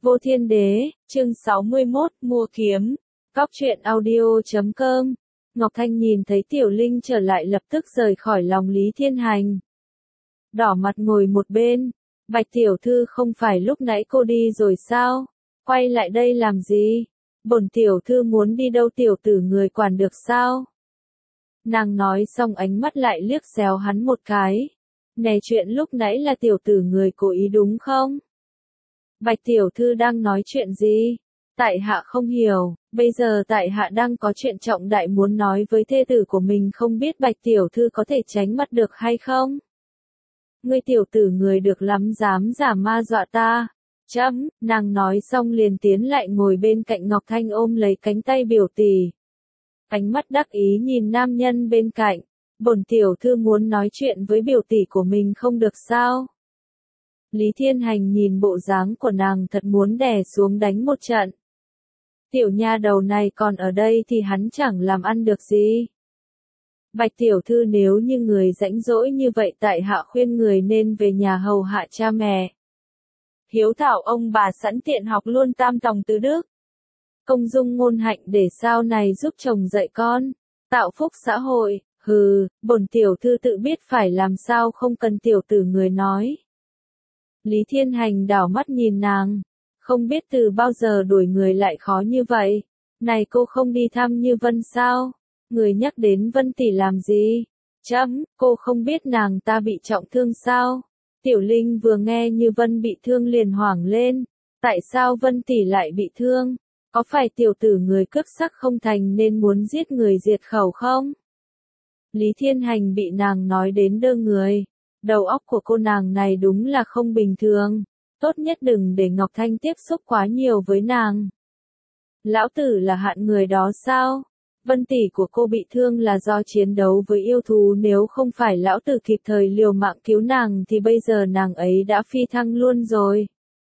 Vô Thiên Đế, chương 61, mua kiếm. Góc truyện audio.com. Ngọc Thanh nhìn thấy Tiểu Linh trở lại lập tức rời khỏi lòng Lý Thiên Hành. Đỏ mặt ngồi một bên. Bạch tiểu thư, không phải lúc nãy cô đi rồi sao? Quay lại đây làm gì? Bổn tiểu thư muốn đi đâu tiểu tử người quản được sao? Nàng nói xong ánh mắt lại liếc xéo hắn một cái. Này, chuyện lúc nãy là tiểu tử người cố ý đúng không? Bạch tiểu thư đang nói chuyện gì? Tại hạ không hiểu, bây giờ tại hạ đang có chuyện trọng đại muốn nói với thê tử của mình, không biết Bạch tiểu thư có thể tránh mắt được hay không? Ngươi tiểu tử người được lắm, dám giả ma dọa ta. Chấm, nàng nói xong liền tiến lại ngồi bên cạnh Ngọc Thanh ôm lấy cánh tay biểu tỷ. Ánh mắt đắc ý nhìn nam nhân bên cạnh. Bổn tiểu thư muốn nói chuyện với biểu tỷ của mình không được sao? Lý Thiên Hành nhìn bộ dáng của nàng thật muốn đè xuống đánh một trận. Tiểu nha đầu này còn ở đây thì hắn chẳng làm ăn được gì. Bạch tiểu thư, nếu như người rãnh rỗi như vậy tại hạ khuyên người nên về nhà hầu hạ cha mẹ. Hiếu thảo ông bà sẵn tiện học luôn tam tòng tứ đức. Công dung ngôn hạnh để sau này giúp chồng dạy con, tạo phúc xã hội. Hừ, bổn tiểu thư tự biết phải làm sao, không cần tiểu tử người nói. Lý Thiên Hành đảo mắt nhìn nàng. Không biết từ bao giờ đuổi người lại khó như vậy. Này, cô không đi thăm Như Vân sao? Người nhắc đến Vân tỷ làm gì? Chấm, cô không biết nàng ta bị trọng thương sao? Tiểu Linh vừa nghe Như Vân bị thương liền hoảng lên. Tại sao Vân tỷ lại bị thương? Có phải tiểu tử người cướp sắc không thành nên muốn giết người diệt khẩu không? Lý Thiên Hành bị nàng nói đến đơ người. Đầu óc của cô nàng này đúng là không bình thường. Tốt nhất đừng để Ngọc Thanh tiếp xúc quá nhiều với nàng. Lão tử là hạng người đó sao? Vân tỷ của cô bị thương là do chiến đấu với yêu thú, nếu không phải lão tử kịp thời liều mạng cứu nàng thì bây giờ nàng ấy đã phi thăng luôn rồi.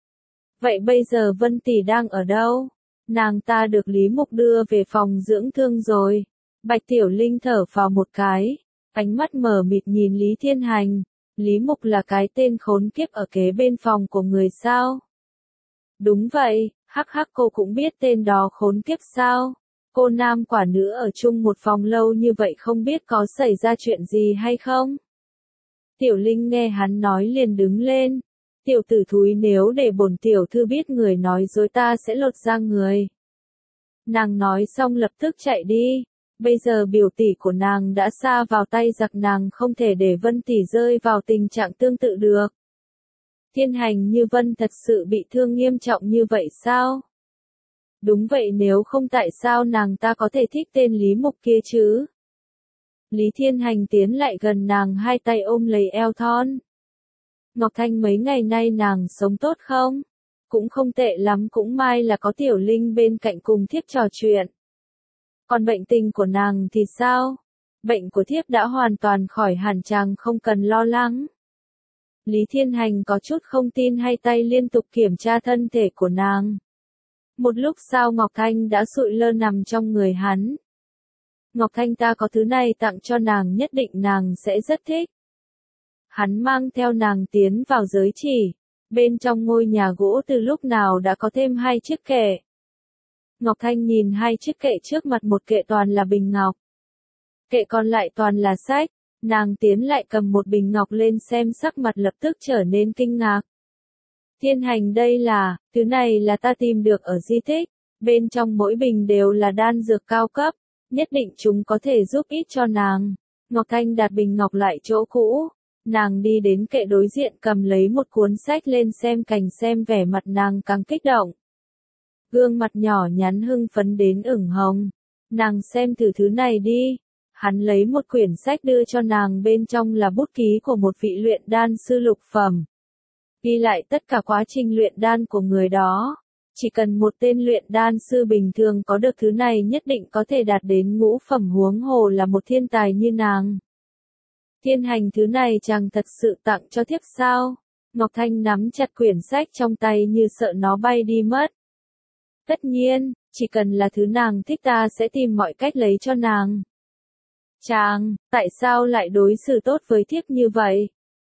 Vậy bây giờ Vân tỷ đang ở đâu? Nàng ta được Lý Mục đưa về phòng dưỡng thương rồi. Bạch Tiểu Linh thở phào một cái, ánh mắt mờ mịt nhìn Lý Thiên Hành. Lý Mục là cái tên khốn kiếp ở kế bên phòng của người sao? Đúng vậy, hắc hắc, cô cũng biết tên đó khốn kiếp sao? Cô nam quả nữ ở chung một phòng lâu như vậy không biết có xảy ra chuyện gì hay không? Tiểu Linh nghe hắn nói liền đứng lên. Tiểu tử thúi, nếu để bổn tiểu thư biết người nói dối ta sẽ lột da người. Nàng nói xong lập tức chạy đi. Bây giờ biểu tỷ của nàng đã sa vào tay giặc, nàng không thể để Vân tỷ rơi vào tình trạng tương tự được. Thiên Hành, Như Vân thật sự bị thương nghiêm trọng như vậy sao? Đúng vậy, nếu không tại sao nàng ta có thể thích tên Lý Mục kia chứ? Lý Thiên Hành tiến lại gần nàng, hai tay ôm lấy eo thon. Ngọc Thanh, mấy ngày nay nàng sống tốt không? Cũng không tệ lắm, cũng may là có Tiểu Linh bên cạnh cùng thiếp trò chuyện. Còn bệnh tình của nàng thì sao? Bệnh của thiếp đã hoàn toàn khỏi hẳn, chàng không cần lo lắng. Lý Thiên Hành có chút không tin, hai tay liên tục kiểm tra thân thể của nàng. Một lúc sau Ngọc Thanh đã sụi lơ nằm trong người hắn. Ngọc Thanh, ta có thứ này tặng cho nàng, nhất định nàng sẽ rất thích. Hắn mang theo nàng tiến vào giới chỉ. Bên trong ngôi nhà gỗ từ lúc nào đã có thêm hai chiếc kệ. Ngọc Thanh nhìn hai chiếc kệ trước mặt, một kệ toàn là bình ngọc. Kệ còn lại toàn là sách. Nàng tiến lại cầm một bình ngọc lên xem, sắc mặt lập tức trở nên kinh ngạc. Thiên Hành, đây là, thứ này là ta tìm được ở di tích. Bên trong mỗi bình đều là đan dược cao cấp. Nhất định chúng có thể giúp ích cho nàng. Ngọc Thanh đặt bình ngọc lại chỗ cũ. Nàng đi đến kệ đối diện, cầm lấy một cuốn sách lên xem cành, xem vẻ mặt nàng càng kích động. Gương mặt nhỏ nhắn hưng phấn đến ửng hồng. Nàng xem thử thứ này đi. Hắn lấy một quyển sách đưa cho nàng, bên trong là bút ký của một vị luyện đan sư lục phẩm. Ghi lại tất cả quá trình luyện đan của người đó. Chỉ cần một tên luyện đan sư bình thường có được thứ này nhất định có thể đạt đến ngũ phẩm, huống hồ là một thiên tài như nàng. Thiên Hành, thứ này chàng thật sự tặng cho thiếp sao? Ngọc Thanh nắm chặt quyển sách trong tay như sợ nó bay đi mất. Tất nhiên, chỉ cần là thứ nàng thích ta sẽ tìm mọi cách lấy cho nàng. Chàng, tại sao lại đối xử tốt với thiếp như vậy?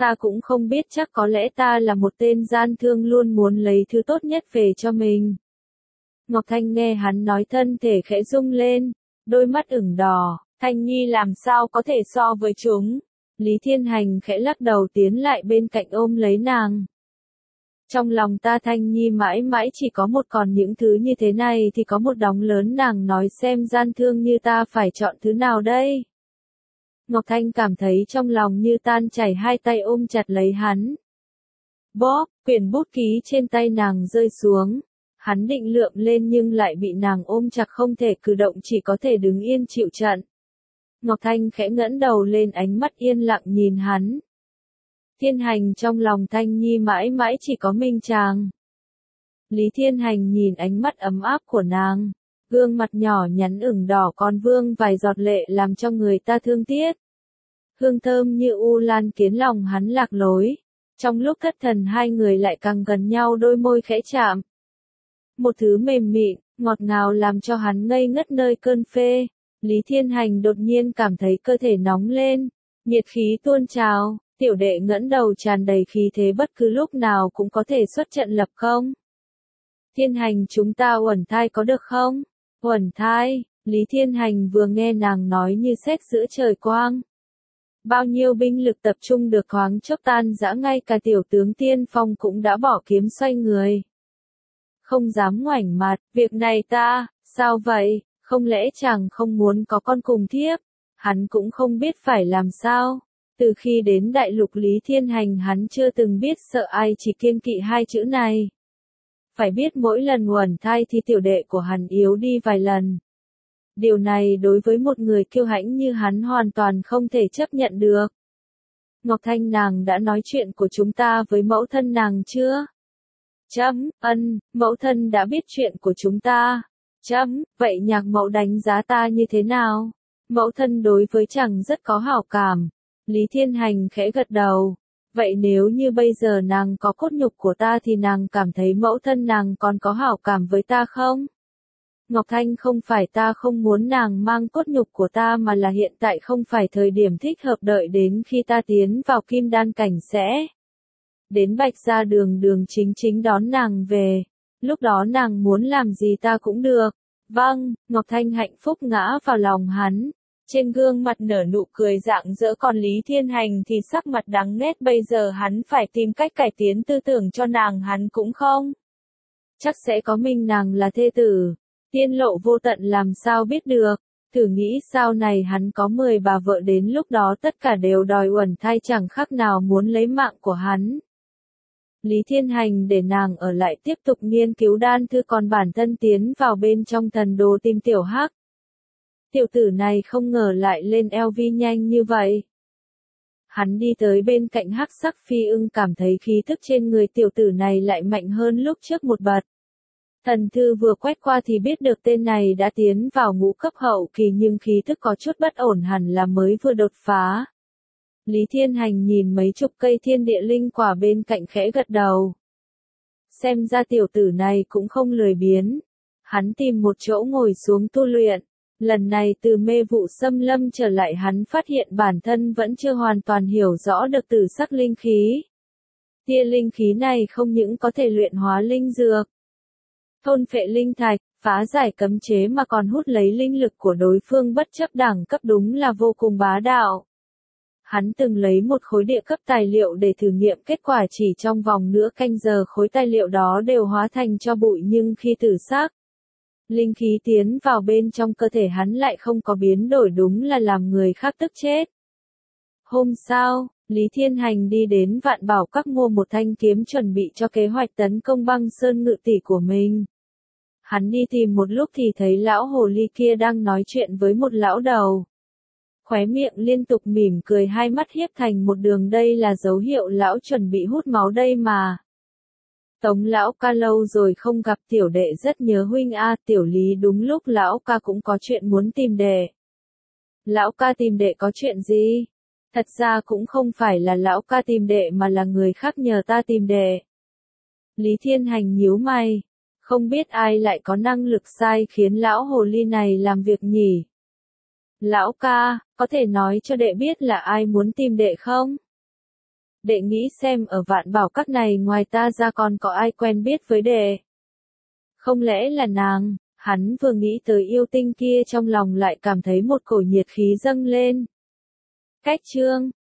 Ta cũng không biết, chắc có lẽ ta là một tên gian thương luôn muốn lấy thứ tốt nhất về cho mình. Ngọc Thanh nghe hắn nói thân thể khẽ rung lên, đôi mắt ửng đỏ, Thanh Nhi làm sao có thể so với chúng. Lý Thiên Hành khẽ lắc đầu tiến lại bên cạnh ôm lấy nàng. Trong lòng ta Thanh Nhi mãi mãi chỉ có một, còn những thứ như thế này thì có một đống lớn, nàng nói xem gian thương như ta phải chọn thứ nào đây. Ngọc Thanh cảm thấy trong lòng như tan chảy, hai tay ôm chặt lấy hắn. Bóp, quyển bút ký trên tay nàng rơi xuống. Hắn định lượm lên nhưng lại bị nàng ôm chặt không thể cử động, chỉ có thể đứng yên chịu trận. Ngọc Thanh khẽ ngẩng đầu lên, ánh mắt yên lặng nhìn hắn. Thiên Hành trong lòng Thanh Nhi mãi mãi chỉ có mình chàng. Lý Thiên Hành nhìn ánh mắt ấm áp của nàng, gương mặt nhỏ nhắn ửng đỏ còn vương vài giọt lệ làm cho người ta thương tiếc. Hương thơm như u lan khiến lòng hắn lạc lối. Trong lúc thất thần hai người lại càng gần nhau, đôi môi khẽ chạm. Một thứ mềm mịn, ngọt ngào làm cho hắn ngây ngất nơi cơn phê. Lý Thiên Hành đột nhiên cảm thấy cơ thể nóng lên, nhiệt khí tuôn trào, tiểu đệ ngẩng đầu tràn đầy khí thế, bất cứ lúc nào cũng có thể xuất trận lập công. Thiên Hành, chúng ta uẩn thai có được không? Uẩn thai, Lý Thiên Hành vừa nghe nàng nói như sét giữa trời quang. Bao nhiêu binh lực tập trung được thoáng chốc tan rã, ngay cả tiểu tướng tiên phong cũng đã bỏ kiếm xoay người. Không dám ngoảnh mặt, việc này ta, sao vậy, không lẽ chàng không muốn có con cùng thiếp? Hắn cũng không biết phải làm sao. Từ khi đến đại lục Lý Thiên Hành hắn chưa từng biết sợ ai, chỉ kiêng kỵ hai chữ này. Phải biết mỗi lần uẩn thai thì tiểu đệ của hắn yếu đi vài lần. Điều này đối với một người kiêu hãnh như hắn hoàn toàn không thể chấp nhận được. Ngọc Thanh, nàng đã nói chuyện của chúng ta với mẫu thân nàng chưa? Mẫu thân đã biết chuyện của chúng ta. Vậy nhạc mẫu đánh giá ta như thế nào? Mẫu thân đối với chàng rất có hảo cảm. Lý Thiên Hành khẽ gật đầu. Vậy nếu như bây giờ nàng có cốt nhục của ta thì nàng cảm thấy mẫu thân nàng còn có hảo cảm với ta không? Ngọc Thanh, không phải ta không muốn nàng mang cốt nhục của ta, mà là hiện tại không phải thời điểm thích hợp, đợi đến khi ta tiến vào kim đan cảnh sẽ đến Bạch Gia đường đường chính chính đón nàng về. Lúc đó nàng muốn làm gì ta cũng được. Vâng, Ngọc Thanh hạnh phúc ngã vào lòng hắn. Trên gương mặt nở nụ cười rạng rỡ, còn Lý Thiên Hành thì sắc mặt đắng nghét, bây giờ hắn phải tìm cách cải tiến tư tưởng cho nàng, hắn cũng không chắc sẽ có mình nàng là thê tử. Tiên lộ vô tận làm sao biết được. Thử nghĩ sau này hắn có 10 bà vợ, đến lúc đó tất cả đều đòi uẩn thai, chẳng khác nào muốn lấy mạng của hắn. Lý Thiên Hành để nàng ở lại tiếp tục nghiên cứu đan thư, còn bản thân tiến vào bên trong thần đồ tìm tiểu Hắc. Tiểu tử này không ngờ lại lên LV nhanh như vậy. Hắn đi tới bên cạnh Hắc Sắc Phi Ưng, cảm thấy khí thức trên người tiểu tử này lại mạnh hơn lúc trước một bậc. Thần thư vừa quét qua thì biết được tên này đã tiến vào ngũ cấp hậu kỳ, nhưng khí thức có chút bất ổn, hẳn là mới vừa đột phá. Lý Thiên Hành nhìn mấy chục cây thiên địa linh quả bên cạnh khẽ gật đầu. Xem ra tiểu tử này cũng không lười biếng. Hắn tìm một chỗ ngồi xuống tu luyện. Lần này từ mê vụ xâm lâm trở lại, hắn phát hiện bản thân vẫn chưa hoàn toàn hiểu rõ được tử sắc linh khí. Tia linh khí này không những có thể luyện hóa linh dược, thôn phệ linh thạch, phá giải cấm chế, mà còn hút lấy linh lực của đối phương bất chấp đẳng cấp, đúng là vô cùng bá đạo. Hắn từng lấy một khối địa cấp tài liệu để thử nghiệm, kết quả chỉ trong vòng nửa canh giờ khối tài liệu đó đều hóa thành tro bụi, nhưng khi tử sắc linh khí tiến vào bên trong cơ thể hắn lại không có biến đổi, đúng là làm người khác tức chết. Hôm sau, Lý Thiên Hành đi đến Vạn Bảo Các mua một thanh kiếm, chuẩn bị cho kế hoạch tấn công Băng Sơn Ngự tỷ của mình. Hắn đi tìm một lúc thì thấy lão hồ ly kia đang nói chuyện với một lão đầu. Khóe miệng liên tục mỉm cười, hai mắt hiếp thành một đường, đây là dấu hiệu lão chuẩn bị hút máu đây mà. Tống lão ca, lâu rồi không gặp, tiểu đệ rất nhớ huynh a. Tiểu Lý, đúng lúc lão ca cũng có chuyện muốn tìm đệ. Lão ca tìm đệ có chuyện gì? Thật ra cũng không phải là lão ca tìm đệ, mà là người khác nhờ ta tìm đệ. Lý Thiên Hành nhíu mày, không biết ai lại có năng lực sai khiến lão hồ ly này làm việc nhỉ? Lão ca, có thể nói cho đệ biết là ai muốn tìm đệ không? Đệ nghĩ xem ở Vạn Bảo Các này ngoài ta ra còn có ai quen biết với đệ. Không lẽ là nàng, hắn vừa nghĩ tới yêu tinh kia trong lòng lại cảm thấy một cổ nhiệt khí dâng lên. Cách chương